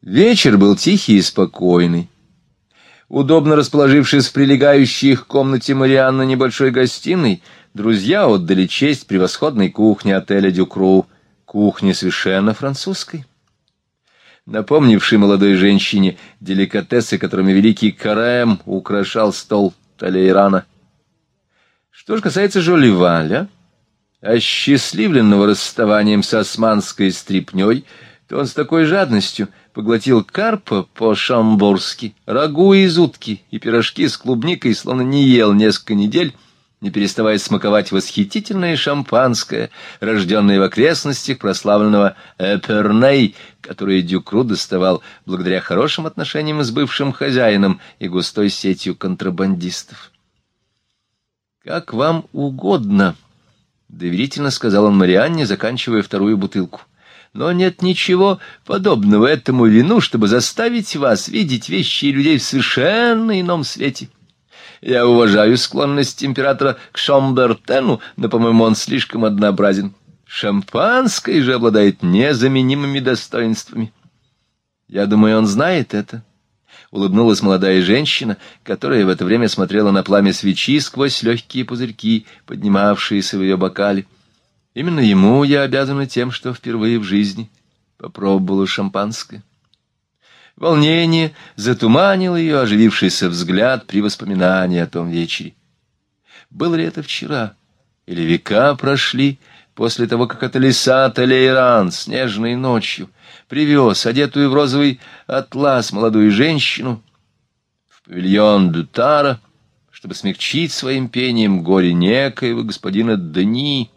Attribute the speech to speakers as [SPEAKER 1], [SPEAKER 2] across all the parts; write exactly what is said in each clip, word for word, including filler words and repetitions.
[SPEAKER 1] Вечер был тихий и спокойный. Удобно расположившись в прилегающей их комнате Марианны небольшой гостиной, друзья отдали честь превосходной кухне отеля «Дюкру», кухне совершенно французской, напомнившей молодой женщине деликатесы, которыми великий Карем украшал стол Талейрана. Что же касается Жолливаля, осчастливленного расставанием с османской стряпней, то он с такой жадностью поглотил карпа по-шамборски, рагу из утки и пирожки с клубникой, словно не ел несколько недель, не переставая смаковать восхитительное шампанское, рожденное в окрестностях прославленного Эперней, которое Дюкру доставал благодаря хорошим отношениям с бывшим хозяином и густой сетью контрабандистов. «Как вам угодно», — доверительно сказал он Марианне, заканчивая вторую бутылку. «Но нет ничего подобного этому вину, чтобы заставить вас видеть вещи и людей в совершенно ином свете. Я уважаю склонность императора к Шамбертену, но, по-моему, он слишком однообразен. Шампанское же обладает незаменимыми достоинствами. Я думаю, он знает это». Улыбнулась молодая женщина, которая в это время смотрела на пламя свечи сквозь легкие пузырьки, поднимавшиеся в ее бокале. Именно ему я обязана тем, что впервые в жизни попробовала шампанское. Волнение затуманило ее оживившийся взгляд при воспоминании о том вечере. Было ли это вчера, или века прошли после того, как от леса Талейран снежной ночью привез одетую в розовый атлас молодую женщину в павильон Дютара, чтобы смягчить своим пением горе некоего господина Дени.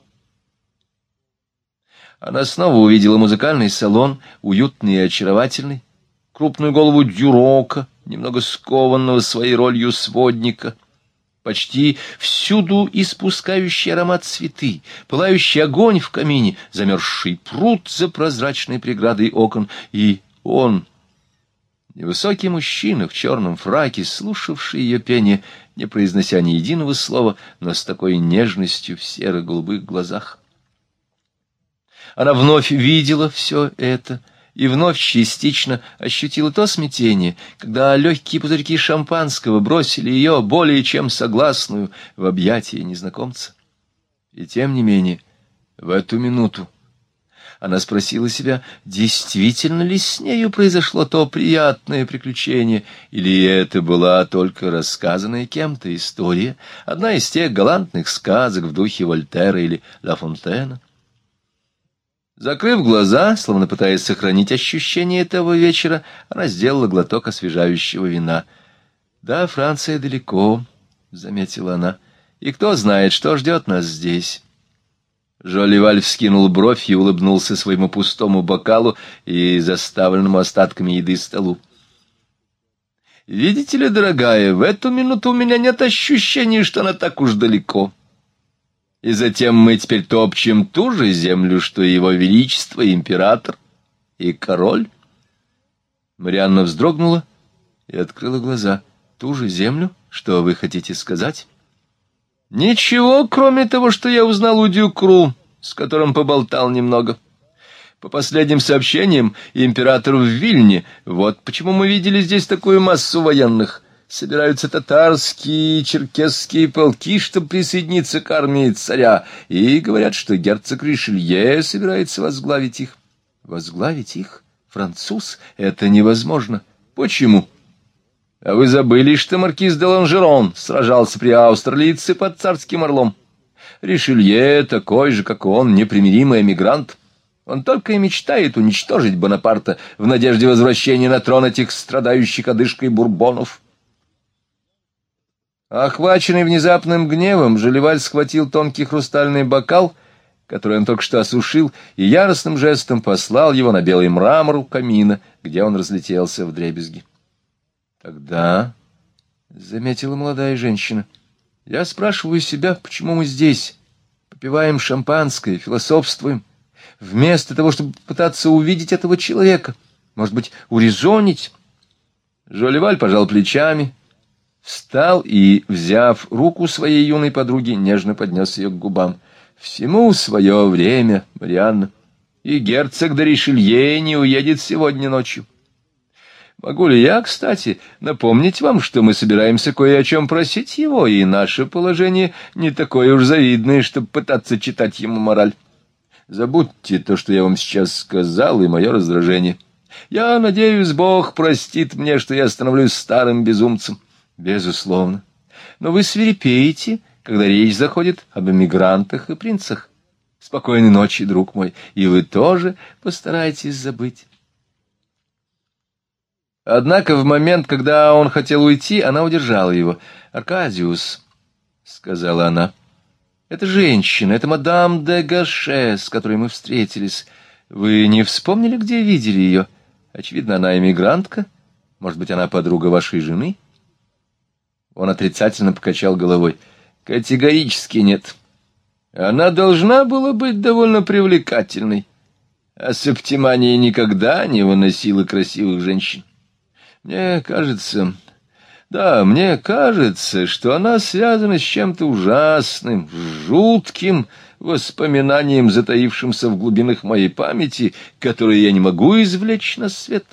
[SPEAKER 1] Она снова увидела музыкальный салон, уютный и очаровательный, крупную голову Дюрока, немного скованного своей ролью сводника, почти всюду испускающий аромат цветы, пылающий огонь в камине, замерзший пруд за прозрачной преградой окон, и он, невысокий мужчина в черном фраке, слушавший ее пение, не произнося ни единого слова, но с такой нежностью в серо-голубых глазах. Она вновь видела все это и вновь частично ощутила то смятение, когда легкие пузырьки шампанского бросили ее, более чем согласную, в объятия незнакомца. И тем не менее, в эту минуту она спросила себя, действительно ли с нею произошло то приятное приключение, или это была только рассказанная кем-то история, одна из тех галантных сказок в духе Вольтера или Ла Фонтена. Закрыв глаза, словно пытаясь сохранить ощущение этого вечера, она сделала глоток освежающего вина. «Да, Франция далеко», — заметила она, — «и кто знает, что ждет нас здесь». Жолливаль вскинул бровь и улыбнулся своему пустому бокалу и заставленному остатками еды столу. «Видите ли, дорогая, в эту минуту у меня нет ощущения, что она так уж далеко. И затем мы теперь топчем ту же землю, что и его величество, император и король». Марианна вздрогнула и открыла глаза. «Ту же землю? Что вы хотите сказать?» «Ничего, кроме того, что я узнал у Дюкру, с которым поболтал немного. По последним сообщениям, император в Вильне. Вот почему мы видели здесь такую массу военных. Собираются татарские и черкесские полки, чтобы присоединиться к армии царя, и говорят, что герцог Ришелье собирается возглавить их». «Возглавить их? Француз? Это невозможно. Почему?» «А вы забыли, что маркиз де Ланжерон сражался при Аустерлице под царским орлом? Ришелье такой же, как он, непримиримый эмигрант. Он только и мечтает уничтожить Бонапарта в надежде возвращения на трон этих страдающих одышкой бурбонов». Охваченный внезапным гневом, Жолливаль схватил тонкий хрустальный бокал, который он только что осушил, и яростным жестом послал его на белый мрамор у камина, где он разлетелся вдребезги. «Тогда, — заметила молодая женщина, — я спрашиваю себя, почему мы здесь, попиваем шампанское, философствуем, вместо того, чтобы пытаться увидеть этого человека, может быть, урезонить?» Жолливаль пожал плечами, встал и, взяв руку своей юной подруги, нежно поднес ее к губам. «Всему свое время, Марианна, и герцог де Ришелье не уедет сегодня ночью. Могу ли я, кстати, напомнить вам, что мы собираемся кое о чем просить его, и наше положение не такое уж завидное, чтобы пытаться читать ему мораль. Забудьте то, что я вам сейчас сказал, и мое раздражение. Я надеюсь, Бог простит мне, что я становлюсь старым безумцем. Безусловно. Но вы свирепеете, когда речь заходит об эмигрантах и принцах. Спокойной ночи, друг мой, и вы тоже постарайтесь забыть. Однако в момент, когда он хотел уйти, она удержала его. «Аркадиус», — сказала она, — «это женщина, это мадам де Гаше, с которой мы встретились. Вы не вспомнили, где видели ее? Очевидно, она эмигрантка. Может быть, она подруга вашей жены?» Он отрицательно покачал головой. «Категорически нет. Она должна была быть довольно привлекательной, а Септимания никогда не выносила красивых женщин. Мне кажется, да, мне кажется, что она связана с чем-то ужасным, жутким воспоминанием, затаившимся в глубинах моей памяти, которое я не могу извлечь на свет.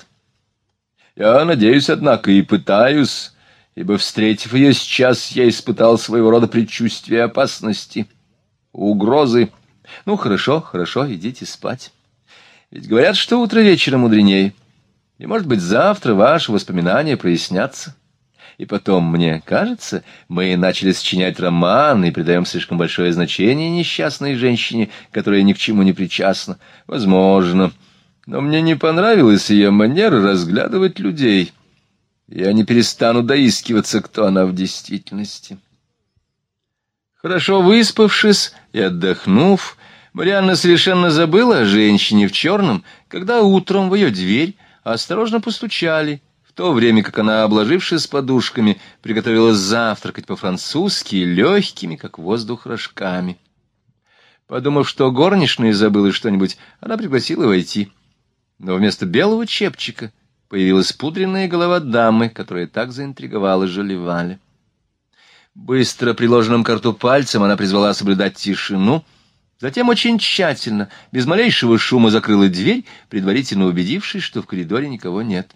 [SPEAKER 1] Я надеюсь, однако, и пытаюсь, ибо, встретив ее сейчас, я испытал своего рода предчувствие опасности, угрозы. Ну, хорошо, хорошо, идите спать. Ведь говорят, что утро вечера мудренее. И, может быть, завтра ваши воспоминания прояснятся. И потом, мне кажется, мы начали сочинять роман и придаем слишком большое значение несчастной женщине, которая ни к чему не причастна. Возможно. Но мне не понравилась ее манера разглядывать людей. Я не перестану доискиваться, кто она в действительности. Хорошо выспавшись и отдохнув, Марианна совершенно забыла о женщине в черном, когда утром в ее дверь осторожно постучали, в то время как она, обложившись подушками, приготовилась завтракать по-французски легкими, как воздух, рожками. Подумав, что горничная забыла что-нибудь, она пригласила войти. Но вместо белого чепчика появилась пудренная голова дамы, которая так заинтриговала Жолливаля. Быстро приложенным к рту пальцем она призвала соблюдать тишину, затем очень тщательно, без малейшего шума закрыла дверь, предварительно убедившись, что в коридоре никого нет.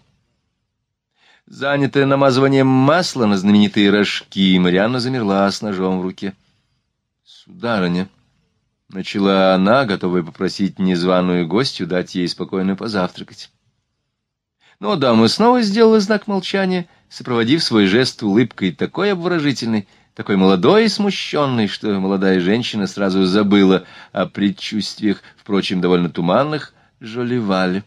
[SPEAKER 1] Занятая намазыванием масла на знаменитые рожки, Марианна замерла с ножом в руке. «Сударыня», — начала она, готовая попросить незваную гостью дать ей спокойно позавтракать. Но дама снова сделала знак молчания, сопроводив свой жест улыбкой такой обворожительной, такой молодой и смущенной, что молодая женщина сразу забыла о предчувствиях, впрочем, довольно туманных, Жолливаля.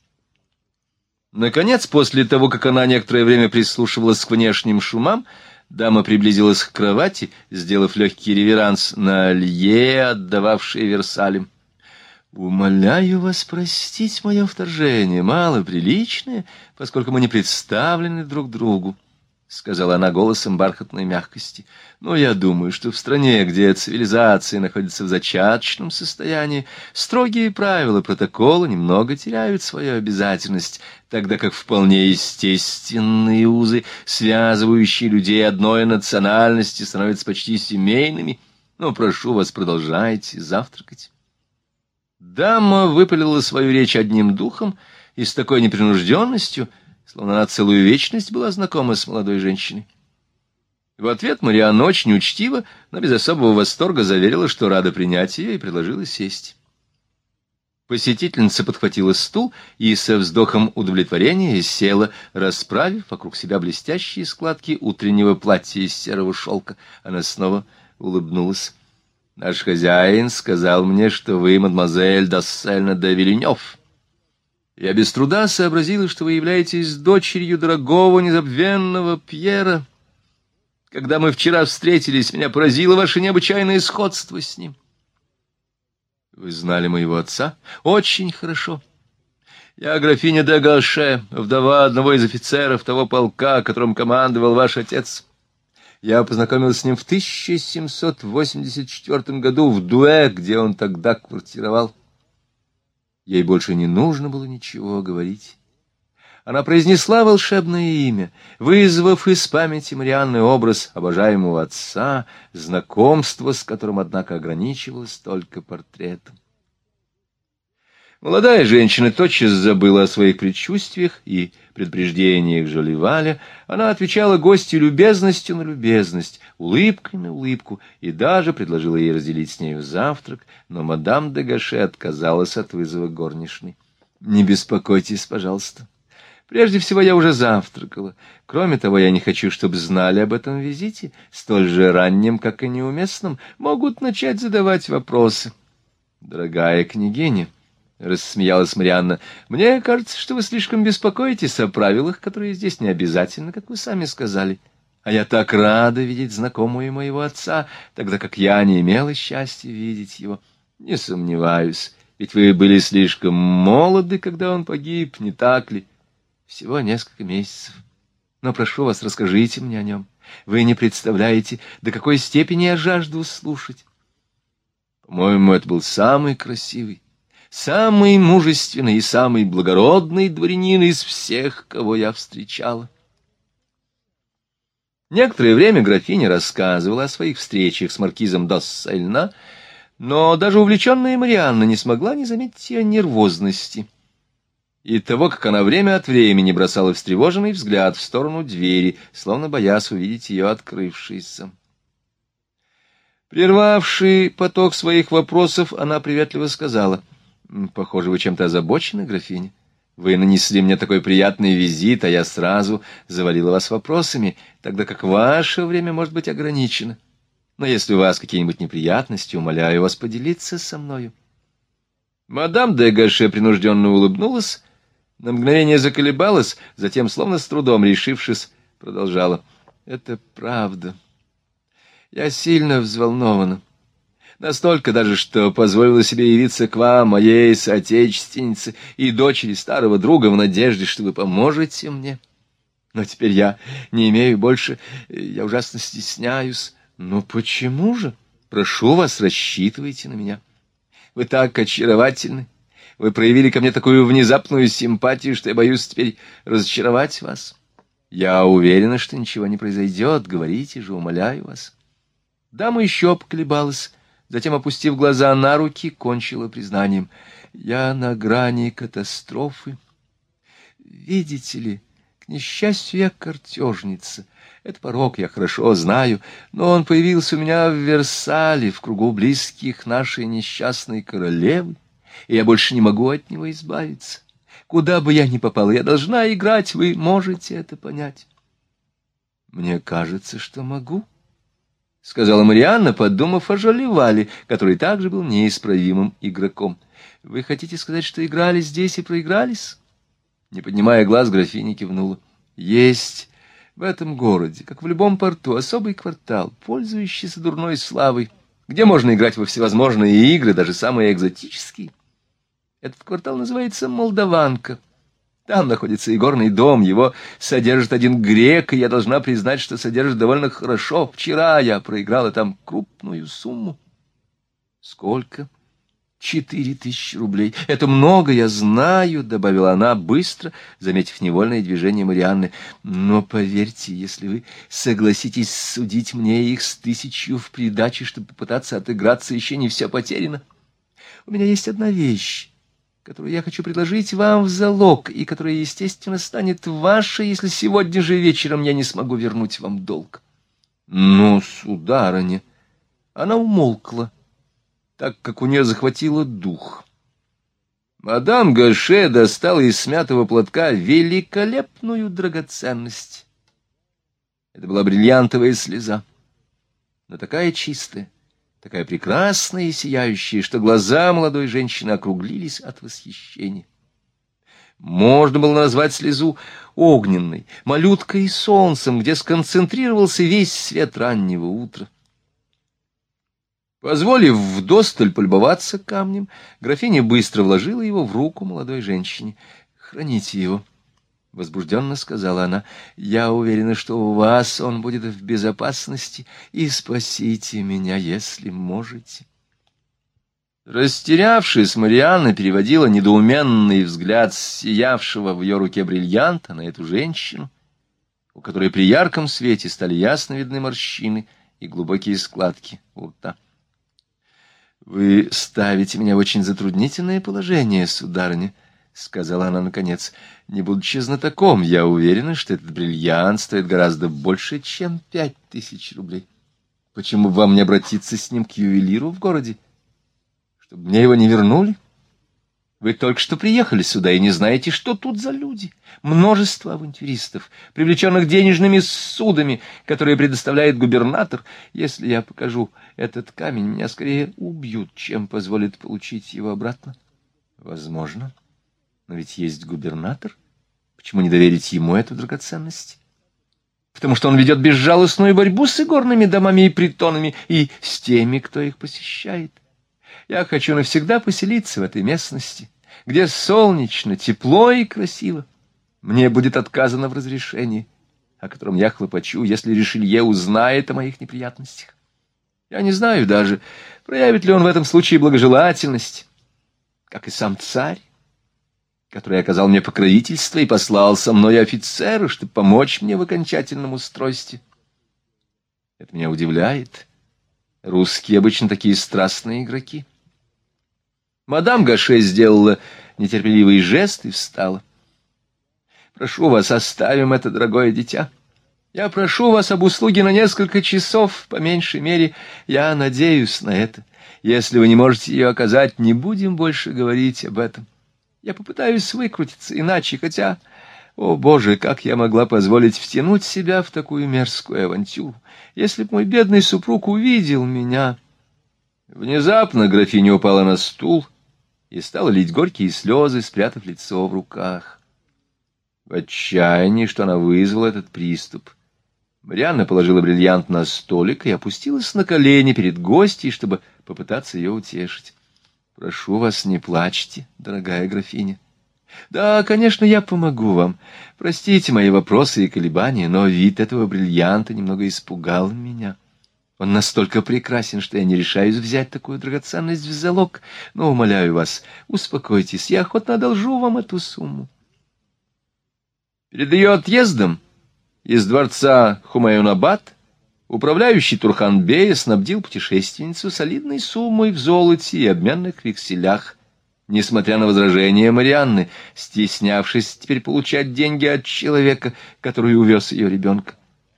[SPEAKER 1] Наконец, после того, как она некоторое время прислушивалась к внешним шумам, дама приблизилась к кровати, сделав легкий реверанс на лье, отдававшее Версалем. «Умоляю вас простить мое вторжение, малоприличное, поскольку мы не представлены друг другу», — сказала она голосом бархатной мягкости. «Но я думаю, что в стране, где цивилизация находится в зачаточном состоянии, строгие правила протокола немного теряют свою обязательность, тогда как вполне естественные узы, связывающие людей одной национальности, становятся почти семейными. Но прошу вас, продолжайте завтракать». Дама выпалила свою речь одним духом и с такой непринужденностью, словно она целую вечность была знакома с молодой женщиной. В ответ Марианна очень учтиво, но без особого восторга заверила, что рада принять ее, и предложила сесть. Посетительница подхватила стул и со вздохом удовлетворения села, расправив вокруг себя блестящие складки утреннего платья из серого шелка. Она снова улыбнулась. «Наш хозяин сказал мне, что вы, мадемуазель Доссельна де Вильнёв. Я без труда сообразила, что вы являетесь дочерью дорогого незабвенного Пьера. Когда мы вчера встретились, меня поразило ваше необычайное сходство с ним». «Вы знали моего отца?» «Очень хорошо. Я графиня де Гаше, вдова одного из офицеров того полка, которым командовал ваш отец. Я познакомился с ним в тысяча семьсот восемьдесят четвёртом году в Дуэ, где он тогда квартировал». Ей больше не нужно было ничего говорить. Она произнесла волшебное имя, вызвав из памяти Марианны образ обожаемого отца, знакомство с которым, однако, ограничивалось только портретом. Молодая женщина тотчас забыла о своих предчувствиях и предупреждениях Жолливаля. Она отвечала гостю любезностью на любезность, улыбкой на улыбку, и даже предложила ей разделить с нею завтрак, но мадам де Гаше отказалась от вызова горничной. — Не беспокойтесь, пожалуйста. Прежде всего, я уже завтракала. Кроме того, я не хочу, чтобы знали об этом визите, столь же раннем, как и неуместном, могут начать задавать вопросы. — Дорогая княгиня, — рассмеялась Марианна, — мне кажется, что вы слишком беспокоитесь о правилах, которые здесь не обязательны, как вы сами сказали. А я так рада видеть знакомую моего отца, тогда как я не имела счастья видеть его. Не сомневаюсь, ведь вы были слишком молоды, когда он погиб, не так ли? Всего несколько месяцев. Но прошу вас, расскажите мне о нем. Вы не представляете, до какой степени я жажду слушать. По-моему, это был самый красивый, самый мужественный и самый благородный дворянин из всех, кого я встречала. Некоторое время графиня рассказывала о своих встречах с маркизом Доссельна, но даже увлеченная Марианна не смогла не заметить ее нервозности и того, как она время от времени бросала встревоженный взгляд в сторону двери, словно боясь увидеть ее открывшейся. Прервавший поток своих вопросов, она приветливо сказала: «Похоже, вы чем-то озабочены, графиня. Вы нанесли мне такой приятный визит, а я сразу завалила вас вопросами, тогда как ваше время может быть ограничено. Но если у вас какие-нибудь неприятности, умоляю вас поделиться со мною». Мадам де Гаше принужденно улыбнулась, на мгновение заколебалась, затем, словно с трудом решившись, продолжала: «Это правда. Я сильно взволнована. Настолько даже, что позволила себе явиться к вам, моей соотечественнице и дочери старого друга, в надежде, что вы поможете мне. Но теперь я не имею больше, я ужасно стесняюсь. Но почему же? Прошу вас, рассчитывайте на меня. Вы так очаровательны. Вы проявили ко мне такую внезапную симпатию, что я боюсь теперь разочаровать вас. Я уверена, что ничего не произойдет. Говорите же, умоляю вас». Дама еще поколебалась, затем, опустив глаза на руки, кончила признанием: «Я на грани катастрофы. Видите ли, к несчастью, я картежница. Это порок, я хорошо знаю, но он появился у меня в Версале, в кругу близких нашей несчастной королевы, и я больше не могу от него избавиться. Куда бы я ни попала, я должна играть, вы можете это понять». «Мне кажется, что могу», — сказала Марианна, подумав о Жолливале, который также был неисправимым игроком. — Вы хотите сказать, что играли здесь и проигрались? Не поднимая глаз, графиня кивнула. — Есть в этом городе, как в любом порту, особый квартал, пользующийся дурной славой, где можно играть во всевозможные игры, даже самые экзотические. Этот квартал называется Молдаванка. Там находится игорный дом, его содержит один грек, и я должна признать, что содержит довольно хорошо. Вчера я проиграла там крупную сумму. — Сколько? — Четыре тысячи рублей. — Это много, я знаю, — добавила она, быстро заметив невольное движение Марианны. — Но поверьте, если вы согласитесь судить мне их с тысячью в придаче, чтобы попытаться отыграться, еще не все потеряно. У меня есть одна вещь, которую я хочу предложить вам в залог, и которая, естественно, станет вашей, если сегодня же вечером я не смогу вернуть вам долг. — Ну, сударыня! Она умолкла, так как у нее захватило дух. Мадам Гаше достала из смятого платка великолепную драгоценность. Это была бриллиантовая слеза, но такая чистая, такая прекрасная и сияющая, что глаза молодой женщины округлились от восхищения. Можно было назвать слезу огненной, малюткой и солнцем, где сконцентрировался весь свет раннего утра. Позволив вдосталь полюбоваться камнем, графиня быстро вложила его в руку молодой женщине. — Храните его, — возбужденно сказала она. — Я уверена, что у вас он будет в безопасности, и спасите меня, если можете. Растерявшись, Марианна переводила недоуменный взгляд сиявшего в ее руке бриллианта на эту женщину, у которой при ярком свете стали ясно видны морщины и глубокие складки у рта. — Вы ставите меня в очень затруднительное положение, сударыня, — сказала она наконец. Не будучи знатоком, я уверена, что этот бриллиант стоит гораздо больше, чем пять тысяч рублей. Почему бы вам не обратиться с ним к ювелиру в городе, чтобы мне его не вернули? Вы только что приехали сюда и не знаете, что тут за люди. Множество авантюристов, привлеченных денежными судами, которые предоставляет губернатор. Если я покажу этот камень, меня скорее убьют, чем позволят получить его обратно. Возможно. Но ведь есть губернатор. Почему не доверить ему эту драгоценность? Потому что он ведет безжалостную борьбу с игорными домами и притонами, и с теми, кто их посещает. Я хочу навсегда поселиться в этой местности, где солнечно, тепло и красиво. Мне будет отказано в разрешении, о котором я хлопочу, если Ришелье узнает о моих неприятностях. Я не знаю даже, проявит ли он в этом случае благожелательность, как и сам царь, который оказал мне покровительство и послал со мной офицера, чтобы помочь мне в окончательном устройстве. Это меня удивляет. Русские обычно такие страстные игроки. Мадам Гаше сделала нетерпеливый жест и встала. «Прошу вас, оставим это дорогое дитя. Я прошу вас об услуге на несколько часов, по меньшей мере. Я надеюсь на это. Если вы не можете ее оказать, не будем больше говорить об этом. Я попытаюсь выкрутиться иначе, хотя, о, Боже, как я могла позволить втянуть себя в такую мерзкую авантюру, если б мой бедный супруг увидел меня». Внезапно графиня упала на стул и стала лить горькие слезы, спрятав лицо в руках. В отчаянии, что она вызвала этот приступ, Марианна положила бриллиант на столик и опустилась на колени перед гостьей, чтобы попытаться ее утешить. «Прошу вас, не плачьте, дорогая графиня. Да, конечно, я помогу вам. Простите мои вопросы и колебания, но вид этого бриллианта немного испугал меня. Он настолько прекрасен, что я не решаюсь взять такую драгоценность в залог. Но, умоляю вас, успокойтесь, я охотно одолжу вам эту сумму». Перед ее отъездом из дворца Хумаюн-Абад управляющий Турхан-бея снабдил путешественницу солидной суммой в золоте и обменных векселях, несмотря на возражения Марианны, стеснявшись теперь получать деньги от человека, который увез ее ребенка.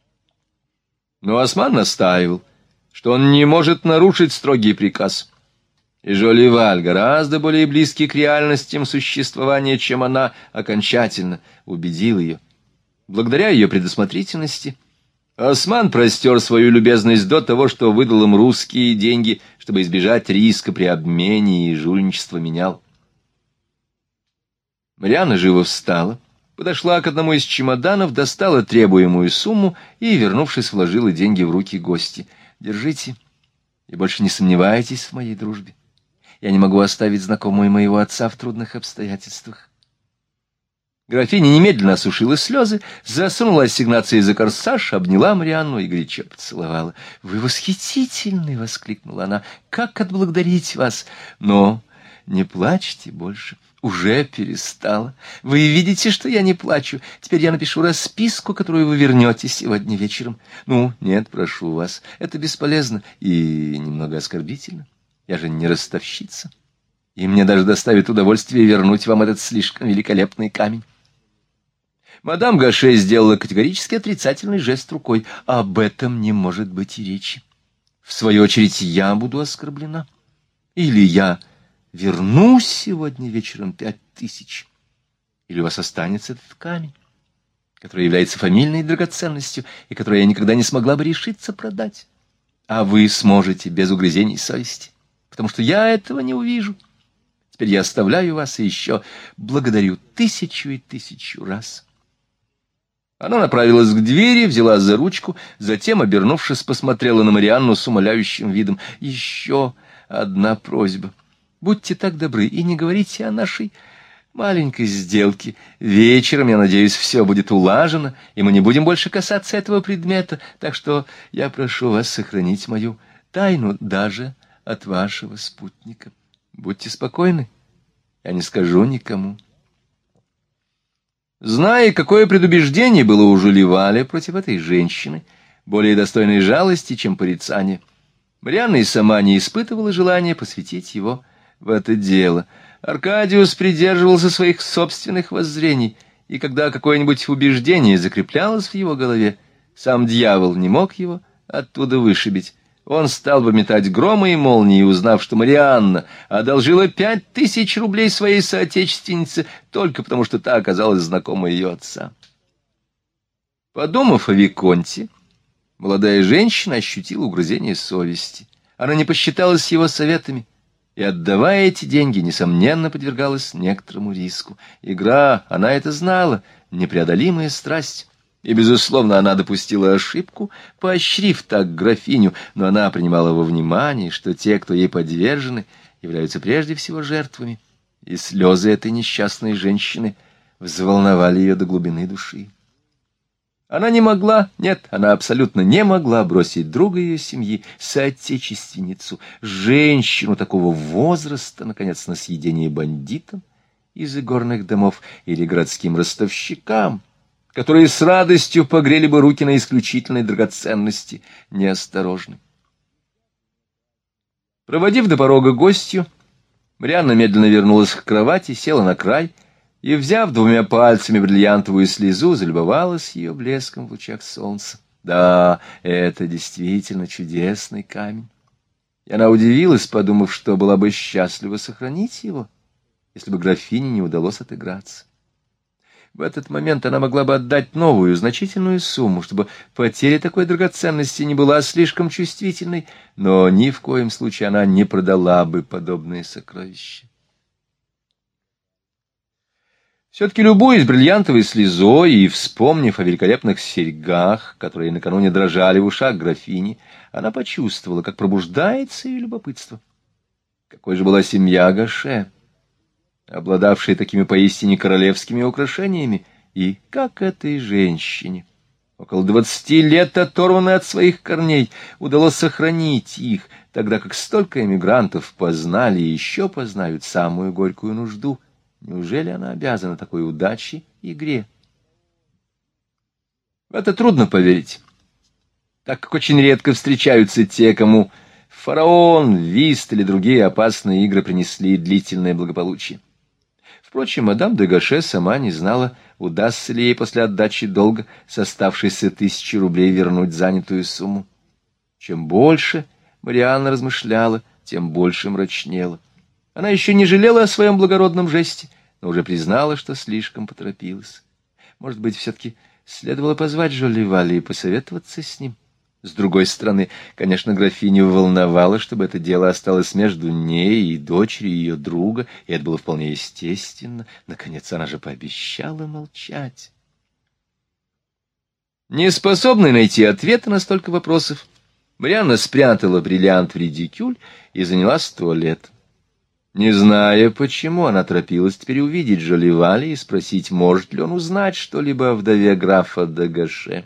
[SPEAKER 1] Но Осман настаивал, что он не может нарушить строгий приказ. И Жолливаль, гораздо более близкий к реальностям существования, чем она, окончательно убедил ее. Благодаря ее предусмотрительности Осман простер свою любезность до того, что выдал им русские деньги, чтобы избежать риска при обмене, и жульничество менял. Марианна живо встала, подошла к одному из чемоданов, достала требуемую сумму и, вернувшись, вложила деньги в руки гости. «Держите, и больше не сомневайтесь в моей дружбе. Я не могу оставить знакомую моего отца в трудных обстоятельствах». Графиня немедленно осушила слезы, засунула ассигнации за корсаж, обняла Марианну и горячо поцеловала. «Вы восхитительны!» — воскликнула она. «Как отблагодарить вас! Но не плачьте больше. Уже перестала. Вы видите, что я не плачу. Теперь я напишу расписку, которую вы вернете сегодня вечером. Ну, нет, прошу вас, это бесполезно и немного оскорбительно. Я же не ростовщица, и мне даже доставит удовольствие вернуть вам этот слишком великолепный камень». Мадам Гаше сделала категорически отрицательный жест рукой. «Об этом не может быть и речи. В свою очередь я буду оскорблена. Или я верну сегодня вечером пять тысяч, или у вас останется этот камень, который является фамильной драгоценностью и который я никогда не смогла бы решиться продать. А вы сможете без угрызений совести, потому что я этого не увижу. Теперь я оставляю вас и еще благодарю тысячу и тысячу раз». Она направилась к двери, взяла за ручку, затем, обернувшись, посмотрела на Марианну с умоляющим видом. «Еще одна просьба. Будьте так добры и не говорите о нашей маленькой сделке. Вечером, я надеюсь, все будет улажено, и мы не будем больше касаться этого предмета, так что я прошу вас сохранить мою тайну даже от вашего спутника. Будьте спокойны, я не скажу никому». Зная, какое предубеждение было у Жолливаля против этой женщины, более достойной жалости, чем порицания, Марианна и сама не испытывала желания посвятить его в это дело. Аркадиус придерживался своих собственных воззрений, и когда какое-нибудь убеждение закреплялось в его голове, сам дьявол не мог его оттуда вышибить. Он стал бы метать громы и молнии, узнав, что Марианна одолжила пять тысяч рублей своей соотечественнице только потому, что та оказалась знакома ее отца. Подумав о Виконте, молодая женщина ощутила угрызение совести. Она не посчиталась его советами, и, отдавая эти деньги, несомненно, подвергалась некоторому риску. Игра, она это знала, непреодолимая страсть. И, безусловно, она допустила ошибку, поощрив так графиню, но она принимала во внимание, что те, кто ей подвержены, являются прежде всего жертвами, и слезы этой несчастной женщины взволновали ее до глубины души. Она не могла, нет, она абсолютно не могла бросить друга ее семьи, соотечественницу, женщину такого возраста, наконец, на съедение бандитам из игорных домов или городским ростовщикам, которые с радостью погрели бы руки на исключительной драгоценности неосторожной. Проводив до порога гостью, Марианна медленно вернулась к кровати, села на край и, взяв двумя пальцами бриллиантовую слезу, залюбовалась ее блеском в лучах солнца. Да, это действительно чудесный камень. И она удивилась, подумав, что была бы счастлива сохранить его, если бы графине не удалось отыграться. В этот момент она могла бы отдать новую, значительную сумму, чтобы потеря такой драгоценности не была слишком чувствительной, но ни в коем случае она не продала бы подобные сокровища. Все-таки, любуясь бриллиантовой слезой и вспомнив о великолепных серьгах, которые накануне дрожали в ушах графини, она почувствовала, как пробуждается ее любопытство. Какой же была семья Гаше, обладавшая такими поистине королевскими украшениями, и как этой женщине, около двадцати лет оторванной от своих корней, удалось сохранить их, тогда как столько эмигрантов познали и еще познают самую горькую нужду. Неужели она обязана такой удаче и игре? В это трудно поверить, так как очень редко встречаются те, кому фараон, вист или другие опасные игры принесли длительное благополучие. Впрочем, мадам де Гаше сама не знала, удастся ли ей после отдачи долга с оставшейся тысячи рублей вернуть занятую сумму. Чем больше Марианна размышляла, тем больше мрачнела. Она еще не жалела о своем благородном жесте, но уже признала, что слишком поторопилась. Может быть, все-таки следовало позвать Жолливаля и посоветоваться с ним. С другой стороны, конечно, графиню волновало, чтобы это дело осталось между ней и дочерью ее друга, и это было вполне естественно. Наконец, она же пообещала молчать. Неспособная найти ответы на столько вопросов, Марианна спрятала бриллиант в редикюль и занялась туалетом. Не зная, почему, она торопилась теперь увидеть Жолливаля и спросить, может ли он узнать что-либо о вдове графа де Гаше.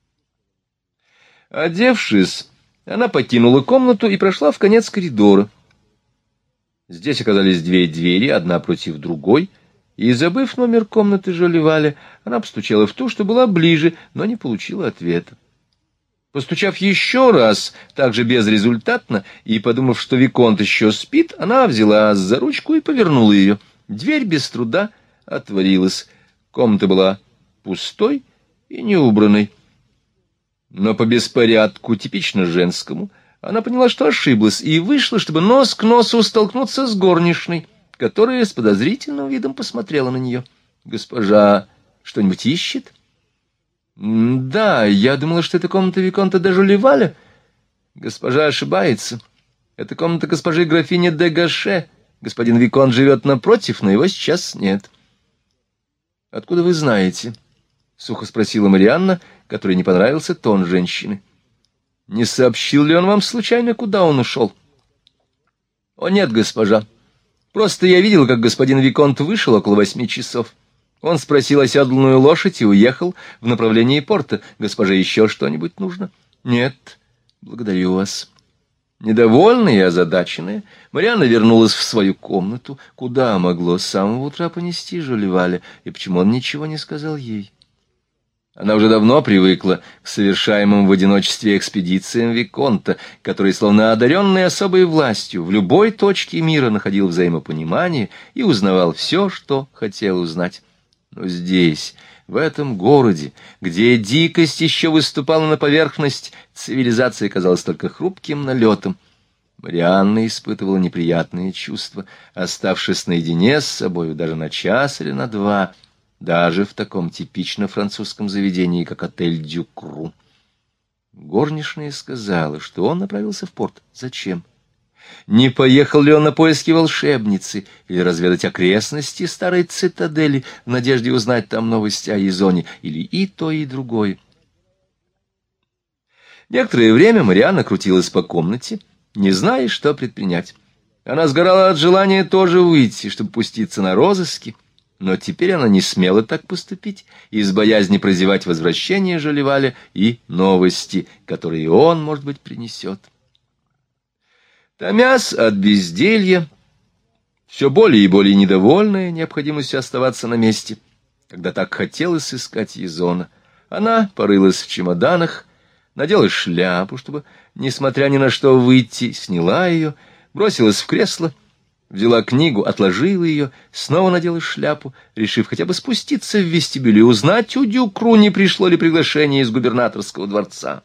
[SPEAKER 1] Одевшись, она покинула комнату и прошла в конец коридора. Здесь оказались две двери, одна против другой, и, забыв номер комнаты Жолливаля, она постучала в ту, что была ближе, но не получила ответа. Постучав еще раз, также безрезультатно, и подумав, что виконт еще спит, она взялась за ручку и повернула ее. Дверь без труда отворилась. Комната была пустой и неубранной. Но по беспорядку, типично женскому, она поняла, что ошиблась, и вышла, чтобы нос к носу столкнуться с горничной, которая с подозрительным видом посмотрела на нее. «Госпожа что-нибудь ищет?» «Да, я думала, что это комната виконта де Жолливаля». «Госпожа ошибается. Это комната госпожи графини де Гаше. Господин виконт живет напротив, но его сейчас нет». «Откуда вы знаете?» — сухо спросила Марианна, которой не понравился тон женщины. «Не сообщил ли он вам случайно, куда он ушел?» «О, нет, госпожа. Просто я видел, как господин виконт вышел около восьми часов. Он спросил оседланную лошадь и уехал в направлении порта. Госпоже еще что-нибудь нужно?» «Нет, благодарю вас». Недовольная и озадаченная, Марианна вернулась в свою комнату. Куда могло с самого утра понести Жолливаля, и почему он ничего не сказал ей? Она уже давно привыкла к совершаемым в одиночестве экспедициям виконта, который, словно одаренный особой властью, в любой точке мира находил взаимопонимание и узнавал все, что хотел узнать. Но здесь, в этом городе, где дикость еще выступала на поверхность, цивилизация казалась только хрупким налетом. Марианна испытывала неприятные чувства, оставшись наедине с собою даже на час или на два, даже в таком типично французском заведении, как отель «Дюкру». Горничная сказала, что он направился в порт. Зачем? Не поехал ли он на поиски волшебницы или разведать окрестности старой цитадели в надежде узнать там новости о Изоне, или и то, и другое? Некоторое время Марианна крутилась по комнате, не зная, что предпринять. Она сгорала от желания тоже выйти, чтобы пуститься на розыски, но теперь она не смела так поступить из боязни прозевать возвращение Жолеваля и новости, которые он, может быть, принесет. Томясь от безделья, все более и более недовольная необходимостью оставаться на месте, когда так хотелось искать Изона, она порылась в чемоданах, надела шляпу, чтобы, несмотря ни на что, выйти, сняла ее, бросилась в кресло, взяла книгу, отложила ее, снова надела шляпу, решив хотя бы спуститься в вестибюль и узнать у Дюкру, не пришло ли приглашение из губернаторского дворца.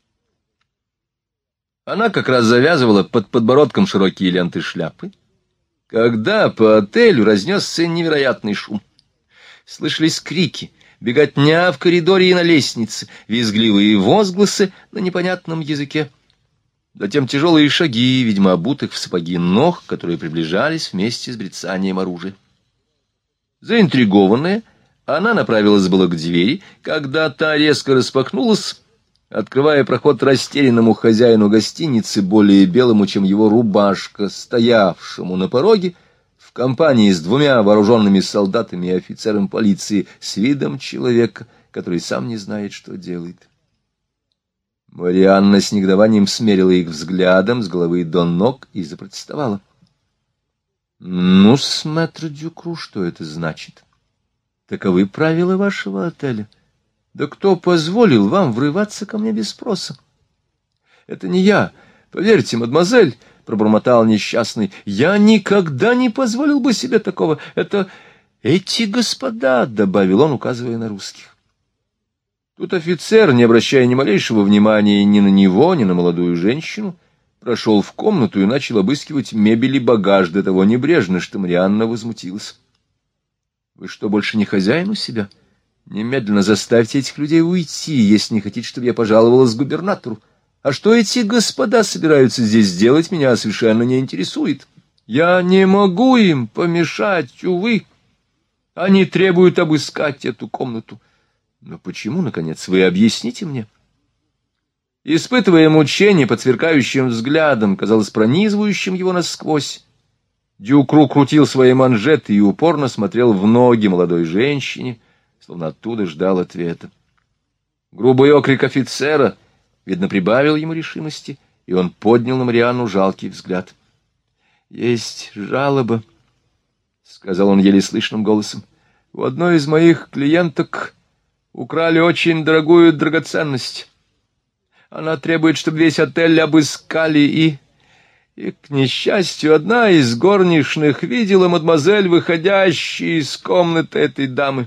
[SPEAKER 1] Она как раз завязывала под подбородком широкие ленты шляпы, когда по отелю разнесся невероятный шум. Слышались крики, беготня в коридоре и на лестнице, визгливые возгласы на непонятном языке. Затем тяжелые шаги, видимо, обутых в сапоги ног, которые приближались вместе с брецанием оружия. Заинтригованная, она направилась было к двери, когда та резко распахнулась, открывая проход растерянному хозяину гостиницы, более белому, чем его рубашка, стоявшему на пороге в компании с двумя вооруженными солдатами и офицером полиции с видом человека, который сам не знает, что делает. Марианна с негодованием смерила их взглядом с головы до ног и запротестовала. — Ну-с, мэтр Дюкру, что это значит? Таковы правила вашего отеля. Да кто позволил вам врываться ко мне без спроса? — Это не я. Поверьте, мадемуазель, — пробормотал несчастный, — я никогда не позволил бы себе такого. Это эти господа, — добавил он, указывая на русских. Тут офицер, не обращая ни малейшего внимания ни на него, ни на молодую женщину, прошел в комнату и начал обыскивать мебель и багаж до того небрежно, что Марианна возмутилась. — Вы что, больше не хозяин у себя? Немедленно заставьте этих людей уйти, если не хотите, чтобы я пожаловалась губернатору. А что эти господа собираются здесь делать, меня совершенно не интересует. Я не могу им помешать, увы. Они требуют обыскать эту комнату. Но почему, наконец, вы объясните мне? Испытывая мучение под сверкающим взглядом, казалось, пронизывающим его насквозь, Дюкру крутил свои манжеты и упорно смотрел в ноги молодой женщине, словно оттуда ждал ответа. Грубый окрик офицера, видно, прибавил ему решимости, и он поднял на Марианну жалкий взгляд. — Есть жалоба, — сказал он еле слышным голосом. — У одной из моих клиенток украли очень дорогую драгоценность. Она требует, чтобы весь отель обыскали, и... И, к несчастью, одна из горничных видела мадемуазель, выходящей из комнаты этой дамы.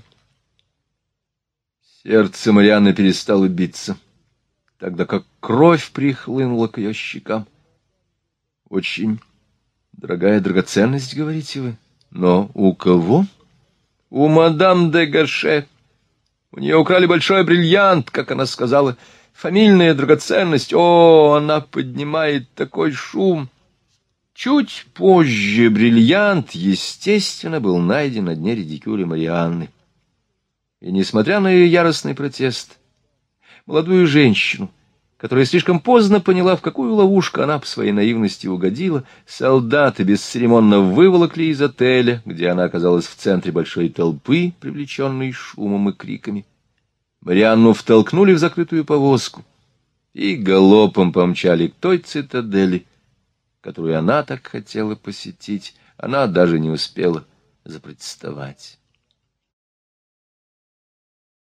[SPEAKER 1] Сердце Марианны перестало биться, тогда как кровь прихлынула к ее щекам. — Очень дорогая драгоценность, говорите вы? Но у кого? — У мадам де Гаше. У нее украли большой бриллиант, как она сказала. Фамильная драгоценность. О, она поднимает такой шум. Чуть позже бриллиант, естественно, был найден на дне редикюля Марианны. И, несмотря на ее яростный протест, молодую женщину, которая слишком поздно поняла, в какую ловушку она по своей наивности угодила, солдаты бесцеремонно выволокли из отеля, где она оказалась в центре большой толпы, привлеченной шумом и криками. Марианну втолкнули в закрытую повозку и галопом помчали к той цитадели, которую она так хотела посетить. Она даже не успела запротестовать.